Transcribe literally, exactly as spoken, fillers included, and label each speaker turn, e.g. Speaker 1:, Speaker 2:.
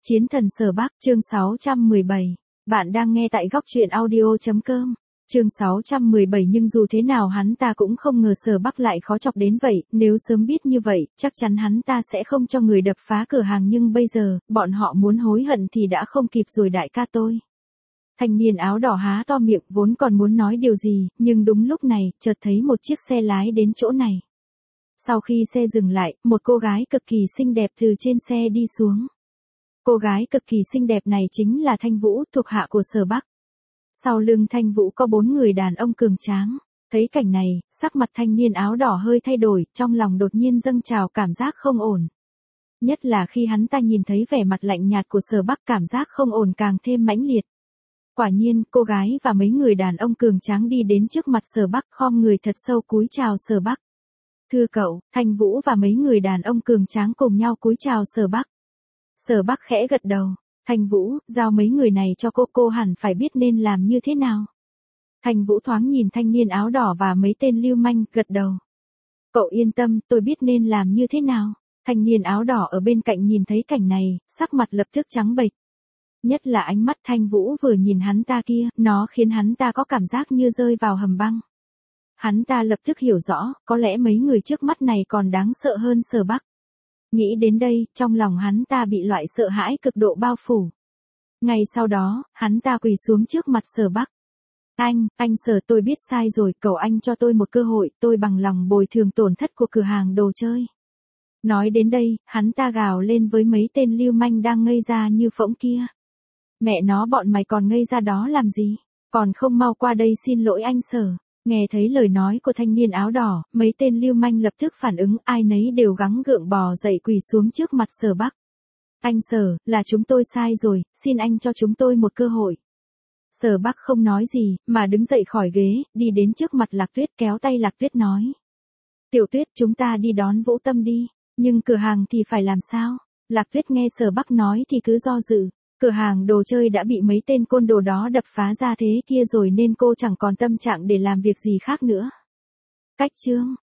Speaker 1: Chiến thần Sở Bắc, chương sáu trăm mười bảy. Bạn đang nghe tại góc truyện audio.com. Chương sáu trăm mười bảy. Nhưng dù thế nào hắn ta cũng không ngờ Sở Bắc lại khó chọc đến vậy, nếu sớm biết như vậy, chắc chắn hắn ta sẽ không cho người đập phá cửa hàng, nhưng bây giờ, bọn họ muốn hối hận thì đã không kịp rồi đại ca tôi. Thanh niên áo đỏ há to miệng, vốn còn muốn nói điều gì, nhưng đúng lúc này, chợt thấy một chiếc xe lái đến chỗ này. Sau khi xe dừng lại, một cô gái cực kỳ xinh đẹp từ trên xe đi xuống. Cô gái cực kỳ xinh đẹp này chính là Thanh Vũ, thuộc hạ của Sở Bắc. Sau lưng Thanh Vũ có bốn người đàn ông cường tráng. Thấy cảnh này, sắc mặt thanh niên áo đỏ hơi thay đổi, trong lòng đột nhiên dâng trào cảm giác không ổn. Nhất là khi hắn ta nhìn thấy vẻ mặt lạnh nhạt của Sở Bắc, cảm giác không ổn càng thêm mãnh liệt. Quả nhiên, cô gái và mấy người đàn ông cường tráng đi đến trước mặt Sở Bắc, khom người thật sâu cúi chào Sở Bắc. Thưa cậu, Thanh Vũ và mấy người đàn ông cường tráng cùng nhau cúi chào Sở Bắc. Sở Bắc khẽ gật đầu. Thanh Vũ, giao mấy người này cho cô, cô hẳn phải biết nên làm như thế nào. Thanh Vũ thoáng nhìn thanh niên áo đỏ và mấy tên lưu manh, gật đầu. Cậu yên tâm, tôi biết nên làm như thế nào. Thanh niên áo đỏ ở bên cạnh nhìn thấy cảnh này, sắc mặt lập tức trắng bệch. Nhất là ánh mắt Thanh Vũ vừa nhìn hắn ta kia, nó khiến hắn ta có cảm giác như rơi vào hầm băng. Hắn ta lập tức hiểu rõ, có lẽ mấy người trước mắt này còn đáng sợ hơn Sở Bắc. Nghĩ đến đây, trong lòng hắn ta bị loại sợ hãi cực độ bao phủ. Ngay sau đó, hắn ta quỳ xuống trước mặt Sở Bắc. Anh, anh Sở, tôi biết sai rồi, cầu anh cho tôi một cơ hội, tôi bằng lòng bồi thường tổn thất của cửa hàng đồ chơi. Nói đến đây, hắn ta gào lên với mấy tên lưu manh đang ngây ra như phỗng kia. Mẹ nó, bọn mày còn ngây ra đó làm gì? Còn không mau qua đây xin lỗi anh Sở. Nghe thấy lời nói của thanh niên áo đỏ, mấy tên lưu manh lập tức phản ứng, ai nấy đều gắng gượng bò dậy quỳ xuống trước mặt Sở Bắc. Anh Sở, là chúng tôi sai rồi, xin anh cho chúng tôi một cơ hội. Sở Bắc không nói gì, mà đứng dậy khỏi ghế, đi đến trước mặt Lạc Tuyết, kéo tay Lạc Tuyết nói. Tiểu Tuyết, chúng ta đi đón Vũ Tâm đi, nhưng cửa hàng thì phải làm sao? Lạc Tuyết nghe Sở Bắc nói thì cứ do dự. Cửa hàng đồ chơi đã bị mấy tên côn đồ đó đập phá ra thế kia rồi nên cô chẳng còn tâm trạng để làm việc gì khác nữa. Cách chương